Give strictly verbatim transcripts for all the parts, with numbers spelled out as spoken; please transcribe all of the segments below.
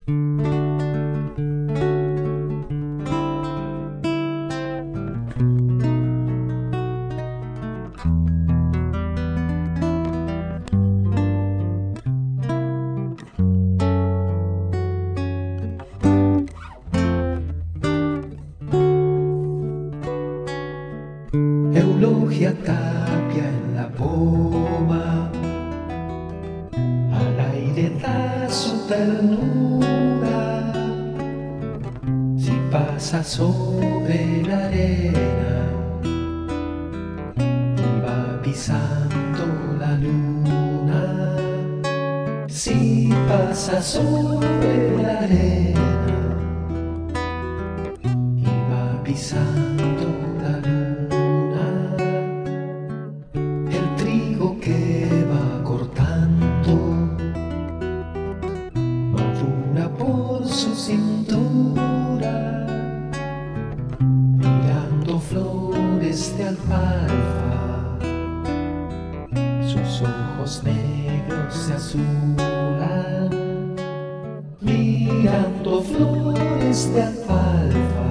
Eulogia Tapia en la poma, al aire da su ternura. Si pasa sobre la arena y va pisando la luna. Si pasa sobre la arena y va pisando la luna. Que va cortando madura por su cintura, mirando flores de alfalfa. Sus ojos negros se azulan, mirando flores de alfalfa.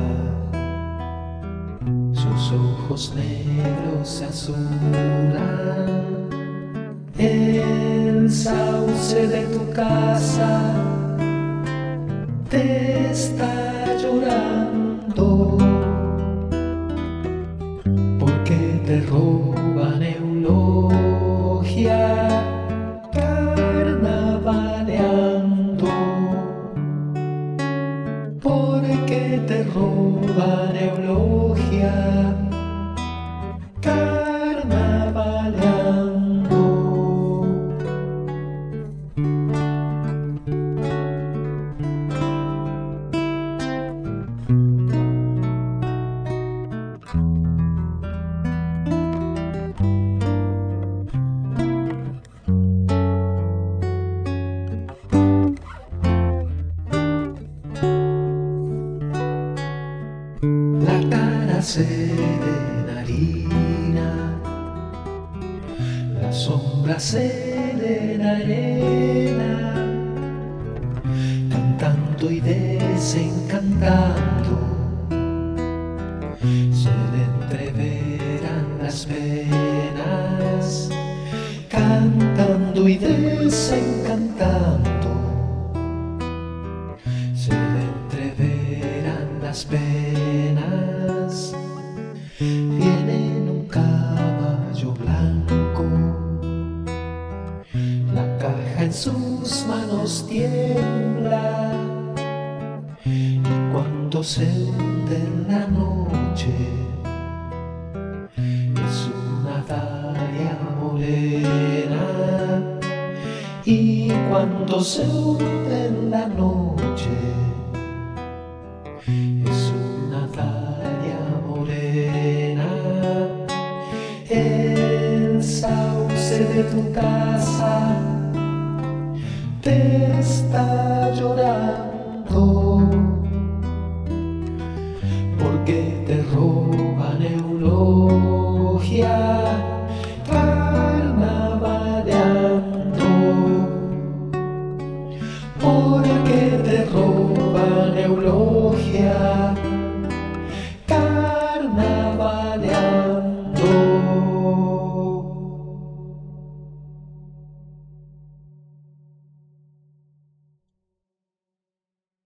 Sus ojos negros se azulan. El sauce de tu casa te está llorando, porque te roban eulogia carnavaleando, porque te roban eulogia carnavaleando. La cara serenarina, la sombra serena arena, cantando y desencantando, se le entreveran las venas, cantando y desencantando, se le entreveran las venas. Viene en un caballo blanco, la caja en sus manos tiembla, y cuando se hunde en la noche es una dalia morena. Y cuando se hunde en la noche es una dalia morena. El sauce de tu casa te